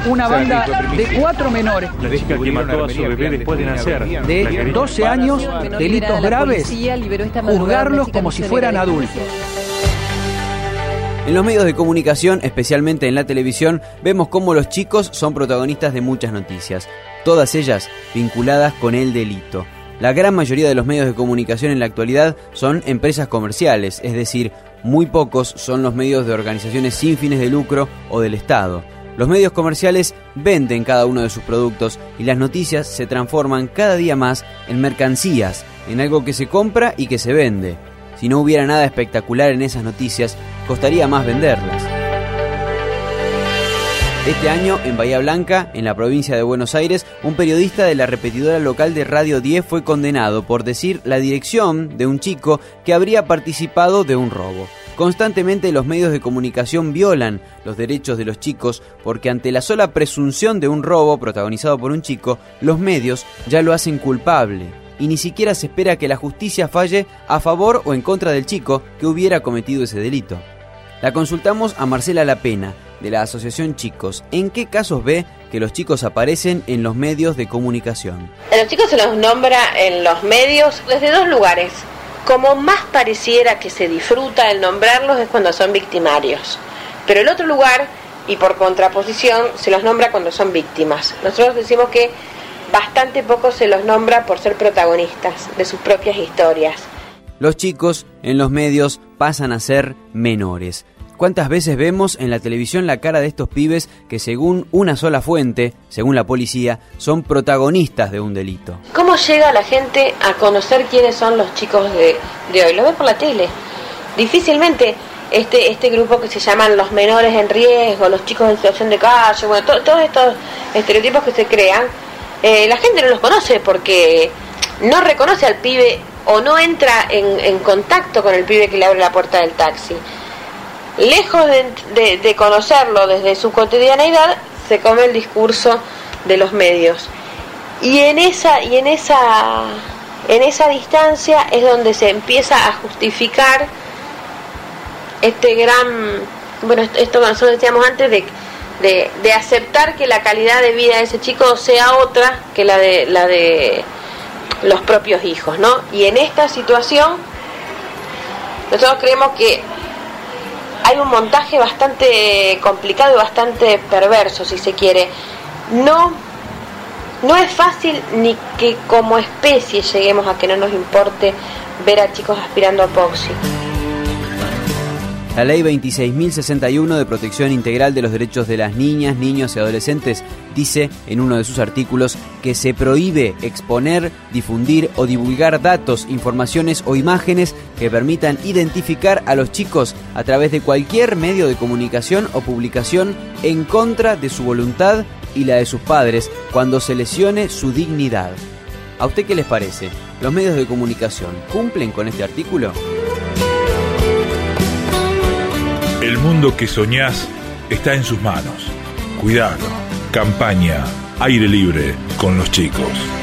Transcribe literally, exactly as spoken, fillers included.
una banda de cuatro menores La chica que mató a su bebé después de nacer. de doce años, delitos graves, juzgarlos como si fueran adultos. En los medios de comunicación, especialmente en la televisión, vemos cómo los chicos son protagonistas de muchas noticias, todas ellas vinculadas con el delito. La gran mayoría de los medios de comunicación en la actualidad son empresas comerciales, es decir, muy pocos son los medios de organizaciones sin fines de lucro o del Estado. Los medios comerciales venden cada uno de sus productos y las noticias se transforman cada día más en mercancías, en algo que se compra y que se vende. Si no hubiera nada espectacular en esas noticias, costaría más venderlas. Este año, en Bahía Blanca, en la provincia de Buenos Aires, un periodista de la repetidora local de Radio diez fue condenado por decir la dirección de un chico que habría participado de un robo. Constantemente los medios de comunicación violan los derechos de los chicos porque ante la sola presunción de un robo protagonizado por un chico, los medios ya lo hacen culpable y ni siquiera se espera que la justicia falle a favor o en contra del chico que hubiera cometido ese delito. La consultamos a Marcela Lapena, de la Asociación Chicos. ¿En qué casos ve que los chicos aparecen en los medios de comunicación? A los chicos se los nombra en los medios desde dos lugares. Como más pareciera que se disfruta el nombrarlos es cuando son victimarios. Pero el otro lugar, y por contraposición, se los nombra cuando son víctimas. Nosotros decimos que bastante poco se los nombra por ser protagonistas de sus propias historias. Los chicos en los medios pasan a ser menores. ¿Cuántas veces vemos en la televisión la cara de estos pibes que según una sola fuente, según la policía, son protagonistas de un delito? ¿Cómo llega la gente a conocer quiénes son los chicos de, de hoy? Lo ve por la tele. Difícilmente este este grupo que se llaman los menores en riesgo, los chicos en situación de calle, bueno, to, todos estos estereotipos que se crean, eh, la gente no los conoce porque no reconoce al pibe o no entra en, en contacto con el pibe que le abre la puerta del taxi. Lejos de, de, de conocerlo desde su cotidianeidad, se come el discurso de los medios. Y en esa, y en esa, en esa distancia es donde se empieza a justificar este gran, bueno, esto que nosotros decíamos antes de, de, de aceptar que la calidad de vida de ese chico sea otra que la de la de los propios hijos, ¿no? Y en esta situación nosotros creemos que hay un montaje bastante complicado y bastante perverso, si se quiere. No, no es fácil ni que como especie lleguemos a que no nos importe ver a chicos aspirando a Poxy. La Ley veintiséis mil sesenta y uno de Protección Integral de los Derechos de las Niñas, Niños y Adolescentes dice en uno de sus artículos que se prohíbe exponer, difundir o divulgar datos, informaciones o imágenes que permitan identificar a los chicos a través de cualquier medio de comunicación o publicación en contra de su voluntad y la de sus padres cuando se lesione su dignidad. ¿A usted qué les parece? ¿Los medios de comunicación cumplen con este artículo? El mundo que soñás está en sus manos. Cuidado. Campaña Aire Libre con los chicos.